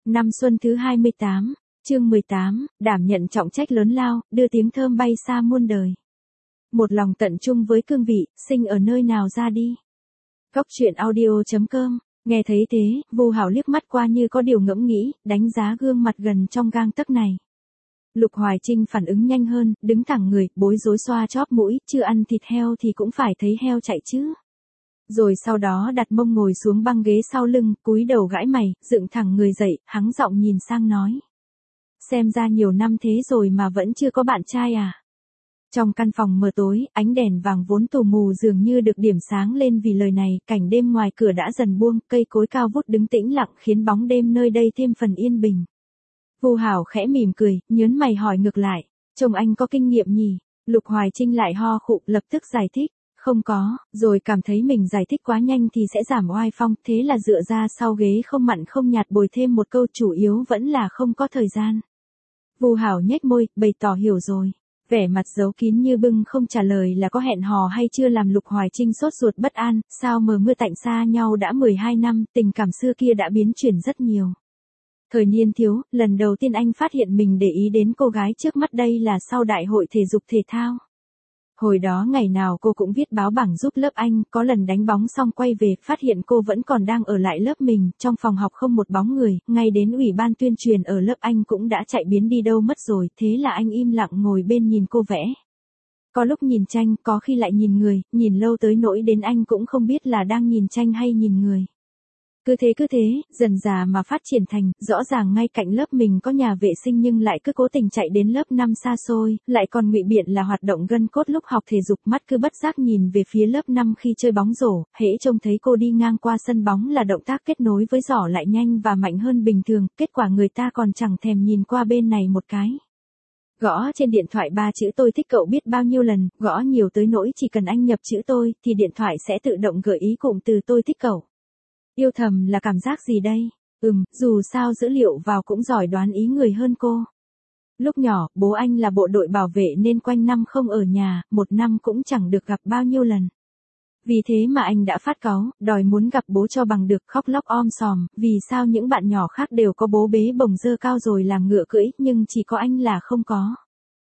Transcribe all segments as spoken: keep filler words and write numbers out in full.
Năm xuân thứ hai mươi tám, chương mười tám, đảm nhận trọng trách lớn lao, đưa tiếng thơm bay xa muôn đời. Một lòng tận chung với cương vị, sinh ở nơi nào ra đi. Góc truyện audio chấm com, nghe thấy thế, Vu Hảo liếc mắt qua như có điều ngẫm nghĩ, đánh giá gương mặt gần trong gang tấc này. Lục Hoài Trinh phản ứng nhanh hơn, đứng thẳng người, bối rối xoa chóp mũi, chưa ăn thịt heo thì cũng phải thấy heo chạy chứ. Rồi sau đó đặt mông ngồi xuống băng ghế sau lưng, cúi đầu gãi mày, dựng thẳng người dậy, hắng giọng nhìn sang nói. Xem ra nhiều năm thế rồi mà vẫn chưa có bạn trai à? Trong căn phòng mờ tối, ánh đèn vàng vốn tù mù dường như được điểm sáng lên vì lời này, cảnh đêm ngoài cửa đã dần buông, cây cối cao vút đứng tĩnh lặng khiến bóng đêm nơi đây thêm phần yên bình. Vu Hảo khẽ mỉm cười, nhớn mày hỏi ngược lại, chồng anh có kinh nghiệm nhỉ? Lục Hoài Trinh lại ho khụ, lập tức giải thích. Không có, rồi cảm thấy mình giải thích quá nhanh thì sẽ giảm oai phong, thế là dựa ra sau ghế không mặn không nhạt bồi thêm một câu, chủ yếu vẫn là không có thời gian. Vu Hảo nhếch môi, bày tỏ hiểu rồi. Vẻ mặt giấu kín như bưng không trả lời là có hẹn hò hay chưa làm Lục Hoài Trinh sốt ruột bất an, sao mờ mưa tạnh xa nhau đã mười hai năm, tình cảm xưa kia đã biến chuyển rất nhiều. Thời niên thiếu, lần đầu tiên anh phát hiện mình để ý đến cô gái trước mắt đây là sau đại hội thể dục thể thao. Hồi đó ngày nào cô cũng viết báo bảng giúp lớp anh, có lần đánh bóng xong quay về, phát hiện cô vẫn còn đang ở lại lớp mình, trong phòng học không một bóng người, ngay đến ủy ban tuyên truyền ở lớp anh cũng đã chạy biến đi đâu mất rồi, thế là anh im lặng ngồi bên nhìn cô vẽ. Có lúc nhìn tranh, có khi lại nhìn người, nhìn lâu tới nỗi đến anh cũng không biết là đang nhìn tranh hay nhìn người. Cứ thế cứ thế, dần dà mà phát triển thành, rõ ràng ngay cạnh lớp mình có nhà vệ sinh nhưng lại cứ cố tình chạy đến lớp năm xa xôi, lại còn ngụy biện là hoạt động gân cốt lúc học thể dục, mắt cứ bất giác nhìn về phía lớp năm khi chơi bóng rổ, hễ trông thấy cô đi ngang qua sân bóng là động tác kết nối với giỏ lại nhanh và mạnh hơn bình thường, kết quả người ta còn chẳng thèm nhìn qua bên này một cái. Gõ trên điện thoại ba chữ tôi thích cậu biết bao nhiêu lần, gõ nhiều tới nỗi chỉ cần anh nhập chữ tôi, thì điện thoại sẽ tự động gợi ý cụm từ tôi thích cậu. Yêu thầm là cảm giác gì đây? Ừm, dù sao dữ liệu vào cũng giỏi đoán ý người hơn cô. Lúc nhỏ, bố anh là bộ đội bảo vệ nên quanh năm không ở nhà, một năm cũng chẳng được gặp bao nhiêu lần. Vì thế mà anh đã phát cáu, đòi muốn gặp bố cho bằng được, khóc lóc om sòm, vì sao những bạn nhỏ khác đều có bố bế bồng dơ cao rồi làm ngựa cưỡi, nhưng chỉ có anh là không có.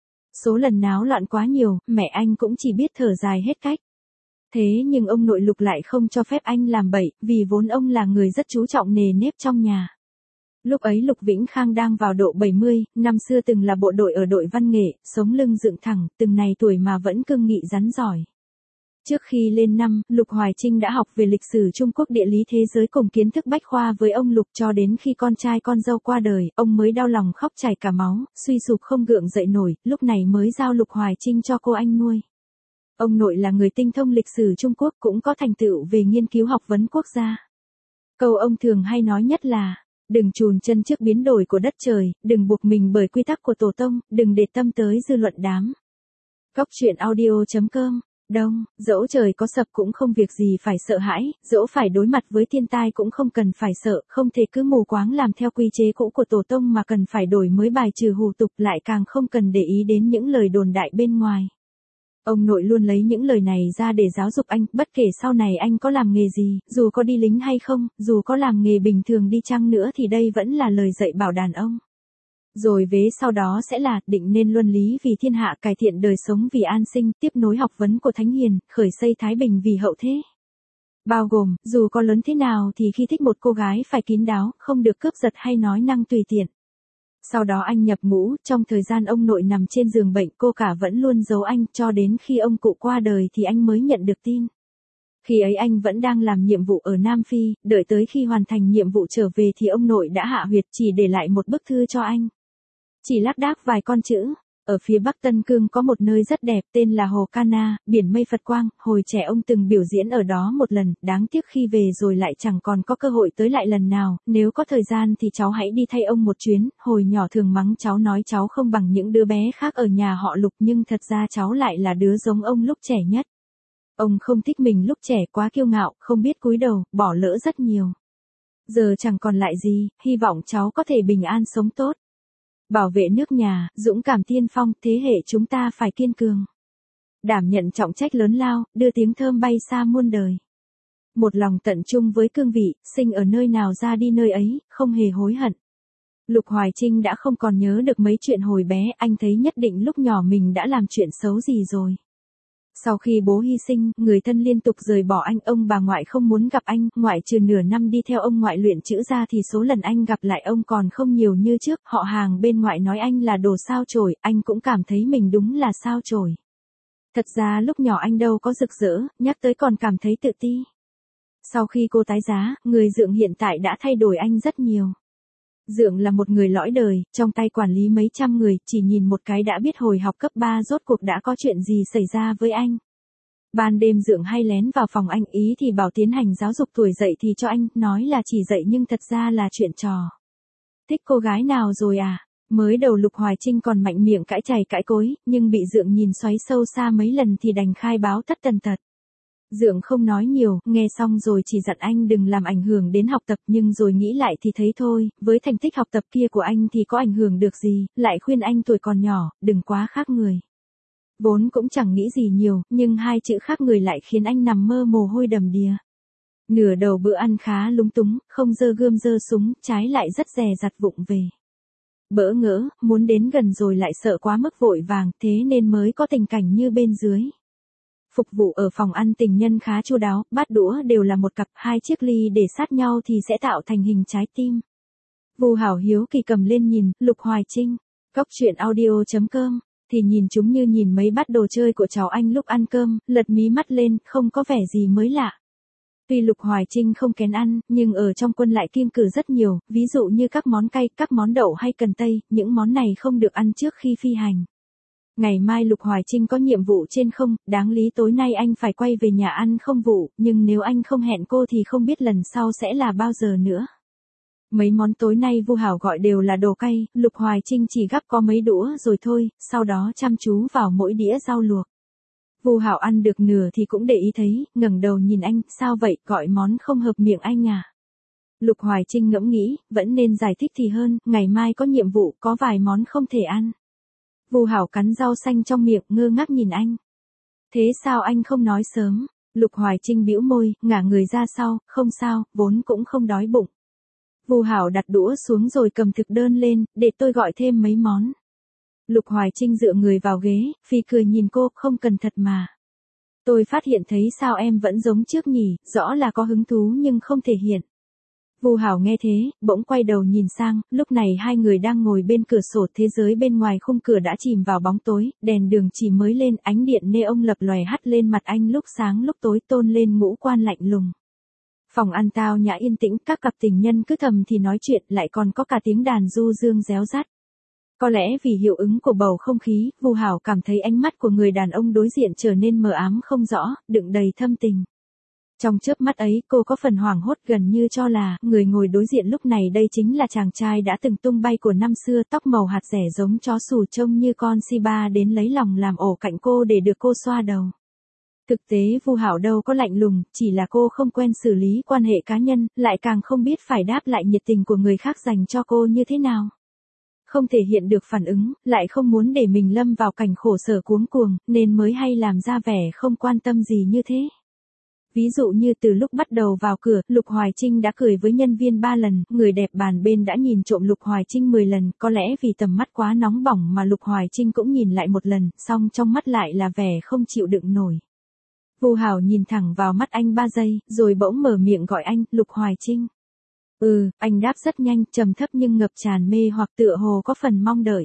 Số lần náo loạn quá nhiều, mẹ anh cũng chỉ biết thở dài hết cách. Thế nhưng ông nội Lục lại không cho phép anh làm bậy, vì vốn ông là người rất chú trọng nề nếp trong nhà. Lúc ấy Lục Vĩnh Khang đang vào độ bảy mươi, năm xưa từng là bộ đội ở đội văn nghệ, sống lưng dựng thẳng, từng này tuổi mà vẫn cương nghị rắn giỏi. Trước khi lên năm, Lục Hoài Trinh đã học về lịch sử Trung Quốc, địa lý thế giới cùng kiến thức bách khoa với ông Lục, cho đến khi con trai con dâu qua đời, ông mới đau lòng khóc chảy cả máu, suy sụp không gượng dậy nổi, lúc này mới giao Lục Hoài Trinh cho cô anh nuôi. Ông nội là người tinh thông lịch sử Trung Quốc, cũng có thành tựu về nghiên cứu học vấn quốc gia. Câu ông thường hay nói nhất là, đừng chùn chân trước biến đổi của đất trời, đừng buộc mình bởi quy tắc của tổ tông, đừng để tâm tới dư luận đám. Góc truyện audio chấm com, Đông, dẫu trời có sập cũng không việc gì phải sợ hãi, dẫu phải đối mặt với thiên tai cũng không cần phải sợ, không thể cứ mù quáng làm theo quy chế cũ của tổ tông mà cần phải đổi mới bài trừ hủ tục, lại càng không cần để ý đến những lời đồn đại bên ngoài. Ông nội luôn lấy những lời này ra để giáo dục anh, bất kể sau này anh có làm nghề gì, dù có đi lính hay không, dù có làm nghề bình thường đi chăng nữa thì đây vẫn là lời dạy bảo đàn ông. Rồi vế sau đó sẽ là, định nên luân lý vì thiên hạ, cải thiện đời sống vì an sinh, tiếp nối học vấn của Thánh Hiền, khởi xây thái bình vì hậu thế. Bao gồm, dù có lớn thế nào thì khi thích một cô gái phải kín đáo, không được cướp giật hay nói năng tùy tiện. Sau đó anh nhập ngũ, trong thời gian ông nội nằm trên giường bệnh, cô cả vẫn luôn giấu anh, cho đến khi ông cụ qua đời thì anh mới nhận được tin. Khi ấy anh vẫn đang làm nhiệm vụ ở Nam Phi, đợi tới khi hoàn thành nhiệm vụ trở về thì ông nội đã hạ huyệt, chỉ để lại một bức thư cho anh. Chỉ lác đác vài con chữ, ở phía Bắc Tân Cương có một nơi rất đẹp tên là Hồ Cana, biển mây Phật quang, hồi trẻ ông từng biểu diễn ở đó một lần, đáng tiếc khi về rồi lại chẳng còn có cơ hội tới lại lần nào, nếu có thời gian thì cháu hãy đi thay ông một chuyến, hồi nhỏ thường mắng cháu nói cháu không bằng những đứa bé khác ở nhà họ Lục nhưng thật ra cháu lại là đứa giống ông lúc trẻ nhất. Ông không thích mình lúc trẻ, quá kiêu ngạo, không biết cúi đầu, bỏ lỡ rất nhiều. Giờ chẳng còn lại gì, hy vọng cháu có thể bình an sống tốt. Bảo vệ nước nhà, dũng cảm tiên phong, thế hệ chúng ta phải kiên cường. Đảm nhận trọng trách lớn lao, đưa tiếng thơm bay xa muôn đời. Một lòng tận chung với cương vị, sinh ở nơi nào ra đi nơi ấy, không hề hối hận. Lục Hoài Trinh đã không còn nhớ được mấy chuyện hồi bé, anh thấy nhất định lúc nhỏ mình đã làm chuyện xấu gì rồi. Sau khi bố hy sinh, người thân liên tục rời bỏ anh, ông bà ngoại không muốn gặp anh, ngoại trừ nửa năm đi theo ông ngoại luyện chữ ra thì số lần anh gặp lại ông còn không nhiều như trước, họ hàng bên ngoại nói anh là đồ sao chổi, anh cũng cảm thấy mình đúng là sao chổi. Thật ra lúc nhỏ anh đâu có rực rỡ, nhắc tới còn cảm thấy tự ti. Sau khi cô tái giá, người Dượng hiện tại đã thay đổi anh rất nhiều. Dượng là một người lõi đời, trong tay quản lý mấy trăm người, chỉ nhìn một cái đã biết hồi học cấp ba rốt cuộc đã có chuyện gì xảy ra với anh. Ban đêm Dượng hay lén vào phòng anh, ý thì bảo tiến hành giáo dục tuổi dậy thì cho anh, nói là chỉ dậy nhưng thật ra là chuyện trò. Thích cô gái nào rồi à? Mới đầu Lục Hoài Trinh còn mạnh miệng cãi chày cãi cối, nhưng bị Dượng nhìn xoáy sâu xa mấy lần thì đành khai báo tất tần tật. Dượng không nói nhiều, nghe xong rồi chỉ dặn anh đừng làm ảnh hưởng đến học tập, nhưng rồi nghĩ lại thì thấy thôi, với thành tích học tập kia của anh thì có ảnh hưởng được gì, lại khuyên anh tuổi còn nhỏ, đừng quá khác người. Vốn cũng chẳng nghĩ gì nhiều, nhưng hai chữ khác người lại khiến anh nằm mơ mồ hôi đầm đìa. Nửa đầu bữa ăn khá lúng túng, không giơ gươm giơ súng, trái lại rất dè dặt vụng về. Bỡ ngỡ, muốn đến gần rồi lại sợ quá mức vội vàng, thế nên mới có tình cảnh như bên dưới. Phục vụ ở phòng ăn tình nhân khá chu đáo, bát đũa đều là một cặp, hai chiếc ly để sát nhau thì sẽ tạo thành hình trái tim. Vu Hảo hiếu kỳ cầm lên nhìn, Lục Hoài Trinh, cóc truyện audio chấm com, thì nhìn chúng như nhìn mấy bát đồ chơi của cháu anh lúc ăn cơm, lật mí mắt lên, không có vẻ gì mới lạ. Tuy Lục Hoài Trinh không kén ăn, nhưng ở trong quân lại kiêng cử rất nhiều, ví dụ như các món cay, các món đậu hay cần tây, những món này không được ăn trước khi phi hành. Ngày mai Lục Hoài Trinh có nhiệm vụ trên không, đáng lý tối nay anh phải quay về nhà ăn không vụ, nhưng nếu anh không hẹn cô thì không biết lần sau sẽ là bao giờ nữa. Mấy món tối nay Vu Hảo gọi đều là đồ cay, Lục Hoài Trinh chỉ gắp có mấy đũa rồi thôi, sau đó chăm chú vào mỗi đĩa rau luộc. Vu Hảo ăn được nửa thì cũng để ý thấy, ngẩng đầu nhìn anh, sao vậy, gọi món không hợp miệng anh à? Lục Hoài Trinh ngẫm nghĩ, vẫn nên giải thích thì hơn, ngày mai có nhiệm vụ, có vài món không thể ăn. Vu Hảo cắn rau xanh trong miệng, ngơ ngác nhìn anh. Thế sao anh không nói sớm? Lục Hoài Trinh bĩu môi, ngả người ra sau, không sao, vốn cũng không đói bụng. Vu Hảo đặt đũa xuống rồi cầm thực đơn lên, để tôi gọi thêm mấy món. Lục Hoài Trinh dựa người vào ghế, phì cười nhìn cô, không cần thật mà. Tôi phát hiện thấy sao em vẫn giống trước nhỉ, rõ là có hứng thú nhưng không thể hiện. Vu Hảo nghe thế, bỗng quay đầu nhìn sang, lúc này hai người đang ngồi bên cửa sổ, thế giới bên ngoài khung cửa đã chìm vào bóng tối, đèn đường chỉ mới lên, ánh điện neon lập lòe hắt lên mặt anh lúc sáng lúc tối, tôn lên ngũ quan lạnh lùng. Phòng ăn tao nhã yên tĩnh, các cặp tình nhân cứ thầm thì nói chuyện, lại còn có cả tiếng đàn du dương réo rắt. Có lẽ vì hiệu ứng của bầu không khí, Vu Hảo cảm thấy ánh mắt của người đàn ông đối diện trở nên mờ ám không rõ, đựng đầy thâm tình. Trong chớp mắt ấy, cô có phần hoảng hốt, gần như cho là, người ngồi đối diện lúc này đây chính là chàng trai đã từng tung bay của năm xưa, tóc màu hạt rẻ giống chó sủ trông như con Shiba đến lấy lòng làm ổ cạnh cô để được cô xoa đầu. Thực tế Vu Hảo đâu có lạnh lùng, chỉ là cô không quen xử lý quan hệ cá nhân, lại càng không biết phải đáp lại nhiệt tình của người khác dành cho cô như thế nào. Không thể hiện được phản ứng, lại không muốn để mình lâm vào cảnh khổ sở cuống cuồng, nên mới hay làm ra vẻ không quan tâm gì như thế. Ví dụ như từ lúc bắt đầu vào cửa, Lục Hoài Trinh đã cười với nhân viên ba lần, người đẹp bàn bên đã nhìn trộm Lục Hoài Trinh mười lần, có lẽ vì tầm mắt quá nóng bỏng mà Lục Hoài Trinh cũng nhìn lại một lần, song trong mắt lại là vẻ không chịu đựng nổi. Vu Hảo nhìn thẳng vào mắt anh ba giây, rồi bỗng mở miệng gọi anh, Lục Hoài Trinh. Ừ, anh đáp rất nhanh, trầm thấp nhưng ngập tràn mê hoặc tựa hồ có phần mong đợi.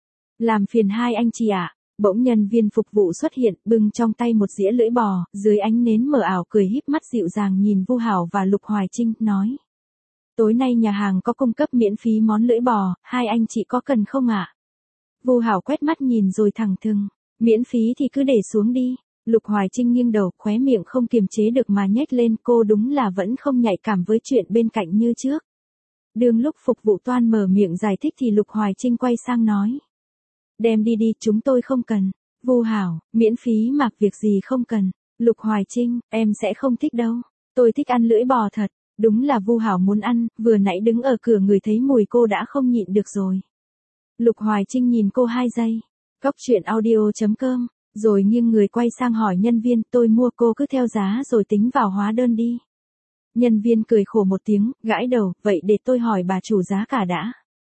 Làm phiền hai anh chị ạ. Bỗng nhân viên phục vụ xuất hiện, bưng trong tay một dĩa lưỡi bò, dưới ánh nến mờ ảo cười híp mắt dịu dàng nhìn Vu Hảo và Lục Hoài Trinh, nói. Tối nay nhà hàng có cung cấp miễn phí món lưỡi bò, hai anh chị có cần không ạ? Vu Hảo quét mắt nhìn rồi thẳng thừng, miễn phí thì cứ để xuống đi. Lục Hoài Trinh nghiêng đầu, khóe miệng không kiềm chế được mà nhếch lên, cô đúng là vẫn không nhạy cảm với chuyện bên cạnh như trước. Đương lúc phục vụ toan mở miệng giải thích thì Lục Hoài Trinh quay sang nói. Đem đi đi, chúng tôi không cần. Vu Hảo, miễn phí mặc việc gì không cần. Lục Hoài Trinh, em sẽ không thích đâu. Tôi thích ăn lưỡi bò thật. Đúng là Vu Hảo muốn ăn, vừa nãy đứng ở cửa người thấy mùi cô đã không nhịn được rồi. Lục Hoài Trinh nhìn cô hai giây. Cóc truyện audio chấm com, rồi nghiêng người quay sang hỏi nhân viên, tôi mua, cô cứ theo giá rồi tính vào hóa đơn đi. Nhân viên cười khổ một tiếng, gãi đầu, vậy để tôi hỏi bà chủ giá cả đã.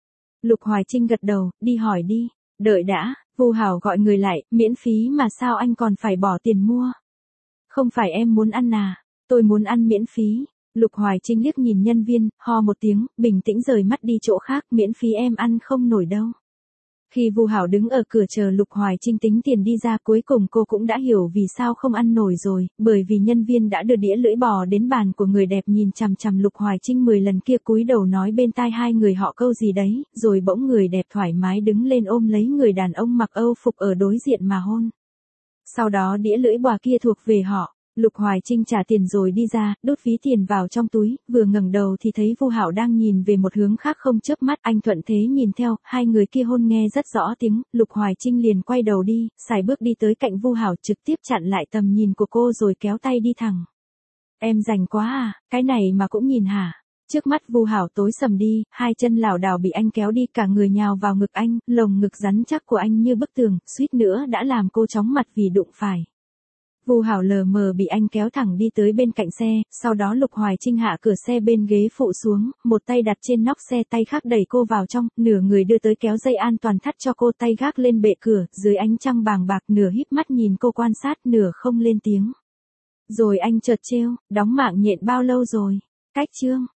Lục Hoài Trinh gật đầu, đi hỏi đi. Đợi đã, Vu Hảo gọi người lại, miễn phí mà sao anh còn phải bỏ tiền mua? Không phải em muốn ăn à? Tôi muốn ăn miễn phí. Lục Hoài Trinh liếc nhìn nhân viên, ho một tiếng, bình tĩnh rời mắt đi chỗ khác, miễn phí em ăn không nổi đâu. Khi Vu Hảo đứng ở cửa chờ Lục Hoài Trinh tính tiền đi ra, cuối cùng cô cũng đã hiểu vì sao không ăn nổi rồi, bởi vì nhân viên đã đưa đĩa lưỡi bò đến bàn của người đẹp, nhìn chằm chằm Lục Hoài Trinh mười lần kia, cúi đầu nói bên tai hai người họ câu gì đấy, rồi bỗng người đẹp thoải mái đứng lên ôm lấy người đàn ông mặc Âu phục ở đối diện mà hôn. Sau đó đĩa lưỡi bò kia thuộc về họ. Lục Hoài Trinh trả tiền rồi đi ra, đút ví tiền vào trong túi, vừa ngẩng đầu thì thấy Vu Hảo đang nhìn về một hướng khác không chớp mắt, anh thuận thế nhìn theo, hai người kia hôn nghe rất rõ tiếng, Lục Hoài Trinh liền quay đầu đi, sải bước đi tới cạnh Vu Hảo, trực tiếp chặn lại tầm nhìn của cô rồi kéo tay đi thẳng. Em rảnh quá à, cái này mà cũng nhìn hả? Trước mắt Vu Hảo tối sầm đi, hai chân lảo đảo bị anh kéo đi, cả người nhào vào ngực anh, lồng ngực rắn chắc của anh như bức tường, suýt nữa đã làm cô chóng mặt vì đụng phải. Vu Hảo lờ mờ bị anh kéo thẳng đi tới bên cạnh xe, sau đó Lục Hoài Trinh hạ cửa xe bên ghế phụ xuống, một tay đặt trên nóc xe, tay khác đẩy cô vào trong, nửa người đưa tới kéo dây an toàn thắt cho cô, tay gác lên bệ cửa, dưới ánh trăng bàng bạc, nửa híp mắt nhìn cô quan sát, nửa không lên tiếng. Rồi anh chợt trêu, đóng mạng nhện bao lâu rồi? Cách chương